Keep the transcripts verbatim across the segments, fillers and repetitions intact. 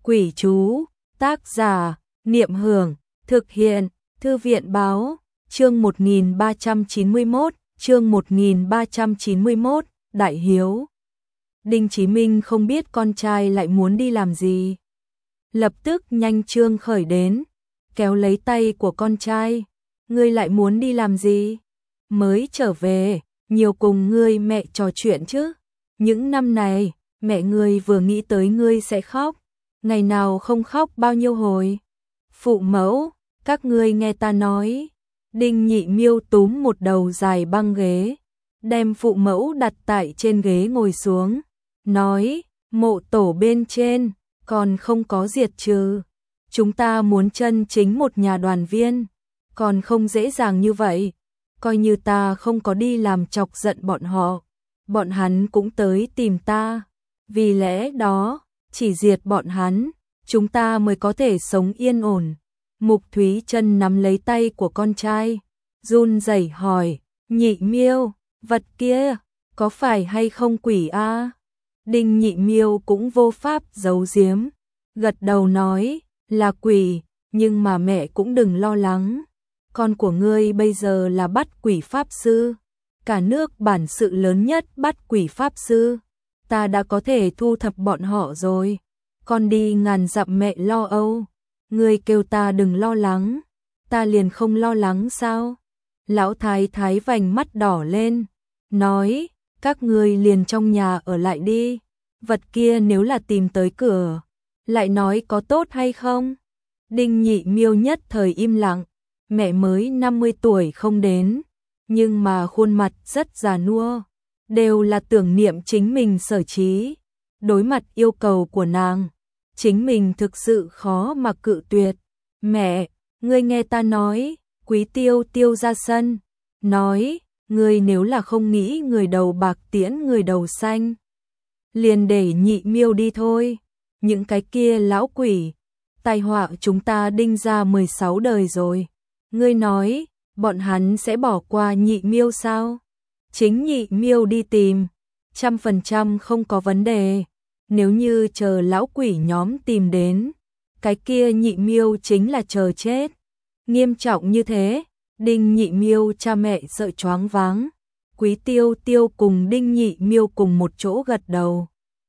Quỷ chú, tác giả, Niệm Hưởng, thực hiện, Thư viện báo, chương một nghìn ba trăm chín mươi mốt, chương một nghìn ba trăm chín mươi mốt, Đại Hiếu. Đinh Chí Minh không biết con trai lại muốn đi làm gì. Lập tức nhanh trương khởi đến, kéo lấy tay của con trai. Ngươi lại muốn đi làm gì? Mới trở về, nhiều cùng ngươi mẹ trò chuyện chứ. Những năm này, mẹ ngươi vừa nghĩ tới ngươi sẽ khóc. Ngày nào không khóc bao nhiêu hồi. Phụ mẫu, các ngươi nghe ta nói. Đinh Nhị Miêu túm một đầu dài băng ghế, đem phụ mẫu đặt tại trên ghế ngồi xuống. Nói, mộ tổ bên trên, còn không có diệt trừ. Chúng ta muốn chân chính một nhà đoàn viên, còn không dễ dàng như vậy. Coi như ta không có đi làm chọc giận bọn họ, bọn hắn cũng tới tìm ta. Vì lẽ đó, chỉ diệt bọn hắn, chúng ta mới có thể sống yên ổn. Mục Thúy Trân nắm lấy tay của con trai, run rẩy hỏi, Nhị Miêu, vật kia, có phải hay không quỷ a? Đinh Nhị Miêu cũng vô pháp giấu giếm, gật đầu nói, là quỷ, nhưng mà mẹ cũng đừng lo lắng. Con của ngươi bây giờ là bắt quỷ pháp sư, cả nước bản sự lớn nhất bắt quỷ pháp sư. Ta đã có thể thu thập bọn họ rồi, con đi ngàn dặm mẹ lo âu. Ngươi kêu ta đừng lo lắng, ta liền không lo lắng sao? Lão thái thái vành mắt đỏ lên, nói, các ngươi liền trong nhà ở lại đi. Vật kia nếu là tìm tới cửa, lại nói có tốt hay không? Đinh Nhị Miêu nhất thời im lặng, mẹ mới năm mươi tuổi không đến, nhưng mà khuôn mặt rất già nua, đều là tưởng niệm chính mình sở trí. Đối mặt yêu cầu của nàng, chính mình thực sự khó mà cự tuyệt. Mẹ, ngươi nghe ta nói. Quý Tiêu Tiêu ra sân, nói, ngươi nếu là không nghĩ người đầu bạc tiễn người đầu xanh, liền để Nhị Miêu đi thôi. Những cái kia lão quỷ, tai họa chúng ta Đinh ra mười sáu đời rồi. Ngươi nói, bọn hắn sẽ bỏ qua Nhị Miêu sao? Chính Nhị Miêu đi tìm, trăm phần trăm không có vấn đề. Nếu như chờ lão quỷ nhóm tìm đến, cái kia Nhị Miêu chính là chờ chết. Nghiêm trọng như thế, Đinh Nhị Miêu cha mẹ sợ choáng váng. Quý Tiêu Tiêu cùng Đinh Nhị Miêu cùng một chỗ gật đầu.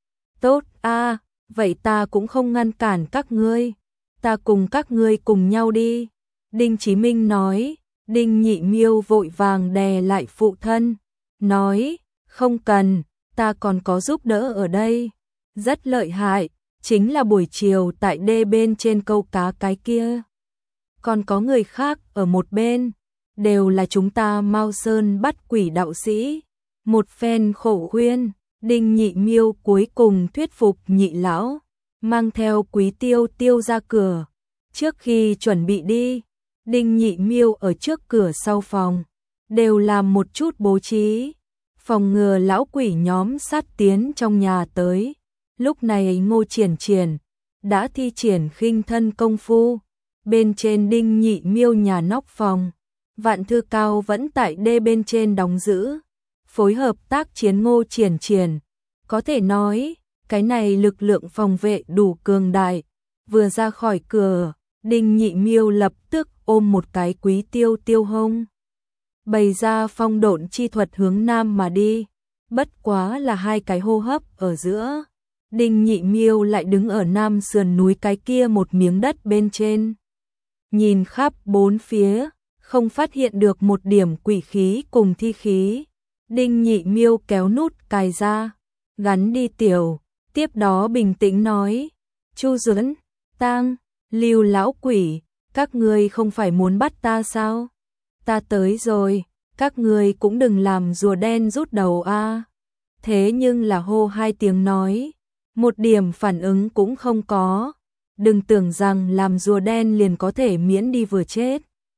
Tốt a, vậy ta cũng không ngăn cản các ngươi, ta cùng các ngươi cùng nhau đi. Đinh Chí Minh nói. Đinh Nhị Miêu vội vàng đè lại phụ thân, nói, không cần, ta còn có giúp đỡ ở đây. Rất lợi hại, chính là buổi chiều tại đê bên trên câu cá cái kia. Còn có người khác ở một bên, đều là chúng ta Mao Sơn bắt quỷ đạo sĩ. Một phen khổ khuyên, Đinh Nhị Miêu cuối cùng thuyết phục Nhị lão, mang theo Quý Tiêu Tiêu ra cửa. Trước khi chuẩn bị đi, Đinh Nhị Miêu ở trước cửa sau phòng, đều làm một chút bố trí, phòng ngừa lão quỷ nhóm sát tiến trong nhà tới. Lúc này Ngô Triển Triển đã thi triển khinh thân công phu, bên trên Đinh Nhị Miêu nhà nóc phòng, Vạn Thư Cao vẫn tại đê bên trên đóng giữ, phối hợp tác chiến Ngô Triển Triển. Có thể nói, cái này lực lượng phòng vệ đủ cường đại. Vừa ra khỏi cửa, Đinh Nhị Miêu lập tức ôm một cái Quý Tiêu Tiêu hông, bày ra phong độn chi thuật hướng nam mà đi. Bất quá là hai cái hô hấp ở giữa, Đinh Nhị Miêu lại đứng ở nam sườn núi cái kia một miếng đất bên trên, nhìn khắp bốn phía, không phát hiện được một điểm quỷ khí cùng thi khí. Đinh Nhị Miêu kéo nút cài ra, gắn đi tiểu, tiếp đó bình tĩnh nói, Chu Duẫn, Tang, Lưu lão quỷ, các ngươi không phải muốn bắt ta sao? Ta tới rồi, các ngươi cũng đừng làm rùa đen rút đầu a. Thế nhưng là hô hai tiếng nói, một điểm phản ứng cũng không có. Đừng tưởng rằng làm rùa đen liền có thể miễn đi vừa chết.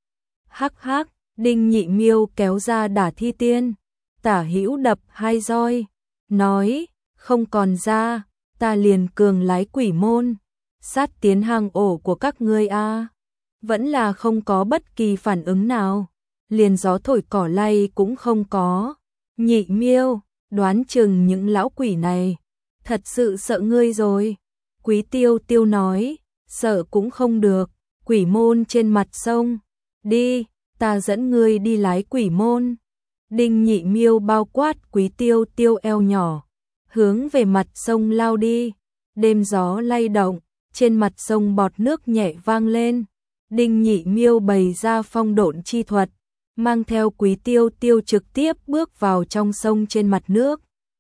Hắc hắc, Đinh Nhị Miêu kéo ra đả thi tiên, tả hữu đập hai roi, nói, không còn ra, ta liền cường lái quỷ môn, sát tiến hang ổ của các ngươi a. Vẫn là không có bất kỳ phản ứng nào, liền gió thổi cỏ lay cũng không có. Nhị Miêu, đoán chừng những lão quỷ này thật sự sợ ngươi rồi. Quý Tiêu Tiêu nói, sợ cũng không được, quỷ môn trên mặt sông, đi, ta dẫn ngươi đi lái quỷ môn. Đinh Nhị Miêu bao quát Quý Tiêu Tiêu eo nhỏ, hướng về mặt sông lao đi. Đêm gió lay động, trên mặt sông bọt nước nhẹ vang lên. Đinh Nhị Miêu bày ra phong độn chi thuật, mang theo Quý Tiêu Tiêu trực tiếp bước vào trong sông trên mặt nước.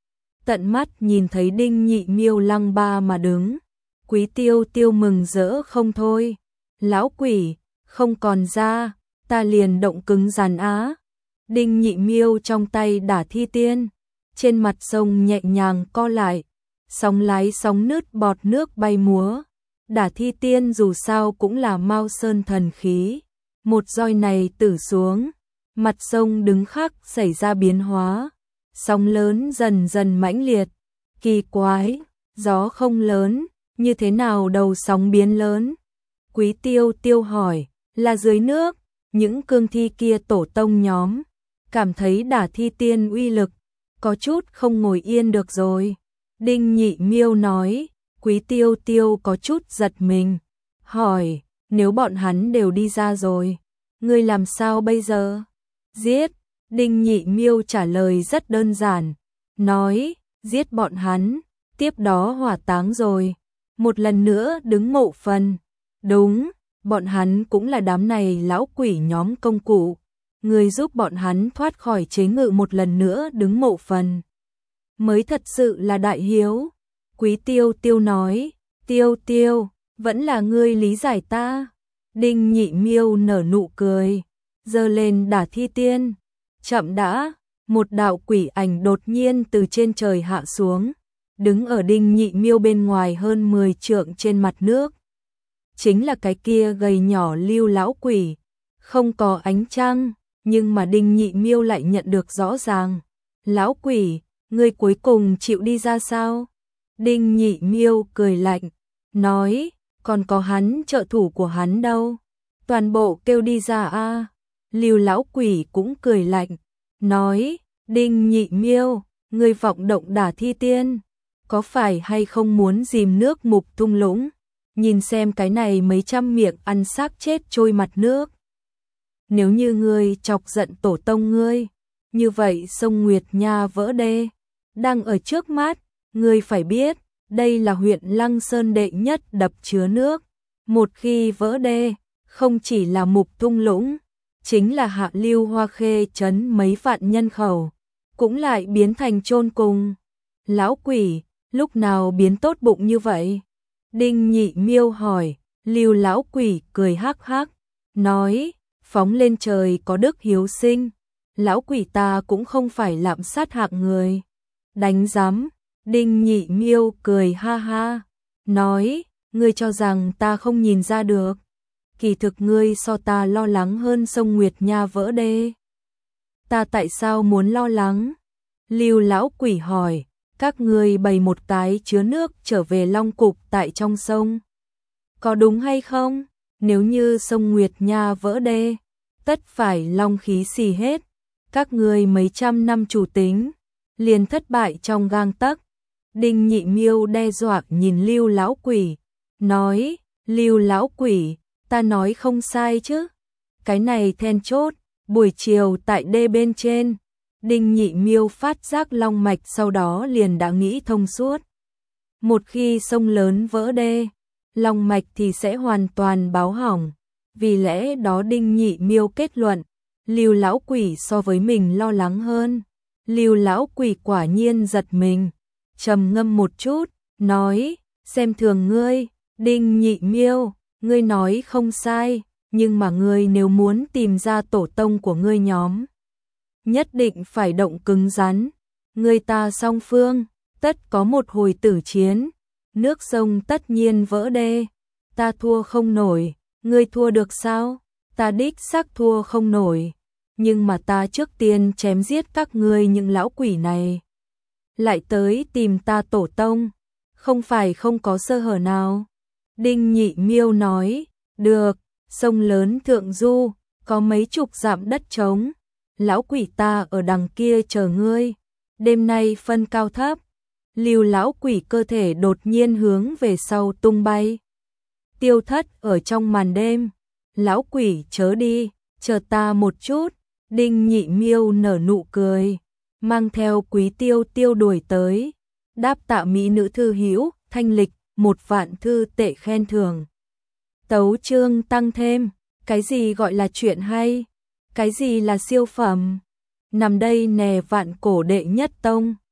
Tận mắt nhìn thấy Đinh Nhị Miêu lăng ba mà đứng, Quý Tiêu Tiêu mừng rỡ không thôi. Lão quỷ, không còn ra, ta liền động cứng rắn á. Đinh Nhị Miêu trong tay đả thi tiên, trên mặt sông nhẹ nhàng co lại, sóng lái sóng nứt bọt nước bay múa. Đả thi tiên dù sao cũng là Mao Sơn thần khí, một roi này tử xuống, mặt sông đứng khắc xảy ra biến hóa, sóng lớn dần dần mãnh liệt. Kỳ quái, gió không lớn, như thế nào đầu sóng biến lớn? Quý Tiêu Tiêu hỏi, là dưới nước, những cương thi kia tổ tông nhóm, cảm thấy đả thi tiên uy lực, có chút không ngồi yên được rồi. Đinh Nhị Miêu nói. Quý Tiêu Tiêu có chút giật mình, hỏi, nếu bọn hắn đều đi ra rồi, ngươi làm sao bây giờ? Giết. Đinh Nhị Miêu trả lời rất đơn giản, nói, giết bọn hắn, tiếp đó hỏa táng rồi, một lần nữa đứng mộ phần. Đúng, bọn hắn cũng là đám này lão quỷ nhóm công cụ, người giúp bọn hắn thoát khỏi chế ngự một lần nữa đứng mộ phần, mới thật sự là đại hiếu. Quý Tiêu Tiêu nói, Tiêu Tiêu, vẫn là ngươi lý giải ta. Đinh Nhị Miêu nở nụ cười, giơ lên đả thi tiên. Chậm đã, một đạo quỷ ảnh đột nhiên từ trên trời hạ xuống, đứng ở Đinh Nhị Miêu bên ngoài hơn mười trượng trên mặt nước. Chính là cái kia gầy nhỏ Lưu lão quỷ, không có ánh trăng, nhưng mà Đinh Nhị Miêu lại nhận được rõ ràng. Lão quỷ, ngươi cuối cùng chịu đi ra sao? Đinh Nhị Miêu cười lạnh, nói, còn có hắn trợ thủ của hắn đâu, toàn bộ kêu đi ra a. Lưu lão quỷ cũng cười lạnh, nói, Đinh Nhị Miêu, ngươi vọng động đả thi tiên, có phải hay không muốn dìm nước mục thung lũng, nhìn xem cái này mấy trăm miệng ăn xác chết trôi mặt nước. Nếu như ngươi chọc giận tổ tông ngươi, như vậy sông Nguyệt Nha vỡ đê, đang ở trước mắt. Ngươi phải biết, đây là huyện Lăng Sơn đệ nhất đập chứa nước. Một khi vỡ đê, không chỉ là mục thung lũng, chính là hạ lưu Hoa Khê trấn mấy vạn nhân khẩu, cũng lại biến thành chôn cùng. Lão quỷ, lúc nào biến tốt bụng như vậy? Đinh Nhị Miêu hỏi. Lưu lão quỷ cười hắc hắc, nói, phóng lên trời có đức hiếu sinh, lão quỷ ta cũng không phải lạm sát hạng người. Đánh giám. Đinh Nhị Miêu cười ha ha, nói, ngươi cho rằng ta không nhìn ra được, kỳ thực ngươi so ta lo lắng hơn sông Nguyệt Nha vỡ đê. Ta tại sao muốn lo lắng? Lưu lão quỷ hỏi, các ngươi bày một cái chứa nước trở về Long Cục tại trong sông, có đúng hay không? Nếu như sông Nguyệt Nha vỡ đê, tất phải long khí xì hết, các ngươi mấy trăm năm chủ tính, liền thất bại trong gang tấc. Đinh Nhị Miêu đe dọa nhìn Lưu lão quỷ, nói, Lưu lão quỷ, ta nói không sai chứ? Cái này then chốt, buổi chiều tại đê bên trên, Đinh Nhị Miêu phát giác long mạch sau đó liền đã nghĩ thông suốt. Một khi sông lớn vỡ đê, long mạch thì sẽ hoàn toàn báo hỏng, vì lẽ đó Đinh Nhị Miêu kết luận, Lưu lão quỷ so với mình lo lắng hơn. Lưu lão quỷ quả nhiên giật mình, trầm ngâm một chút, nói, xem thường ngươi, Đinh Nhị Miêu, ngươi nói không sai, nhưng mà ngươi nếu muốn tìm ra tổ tông của ngươi nhóm, nhất định phải động cứng rắn, ngươi ta song phương, tất có một hồi tử chiến, nước sông tất nhiên vỡ đê, ta thua không nổi, ngươi thua được sao? Ta đích xác thua không nổi, nhưng mà ta trước tiên chém giết các ngươi những lão quỷ này, lại tới tìm ta tổ tông, không phải không có sơ hở nào. Đinh Nhị Miêu nói, được, sông lớn thượng du, có mấy chục dặm đất trống, lão quỷ ta ở đằng kia chờ ngươi, đêm nay phân cao thấp, Lưu lão quỷ cơ thể đột nhiên hướng về sau tung bay. Tiêu thất ở trong màn đêm. Lão quỷ chớ đi, chờ ta một chút. Đinh Nhị Miêu nở nụ cười, mang theo Quý Tiêu Tiêu đuổi tới. Đáp tạ mỹ nữ thư hữu, thanh lịch, một vạn thư tệ khen thưởng. Tấu chương tăng thêm, cái gì gọi là chuyện hay? Cái gì là siêu phẩm? Nằm đây nè vạn cổ đệ nhất tông.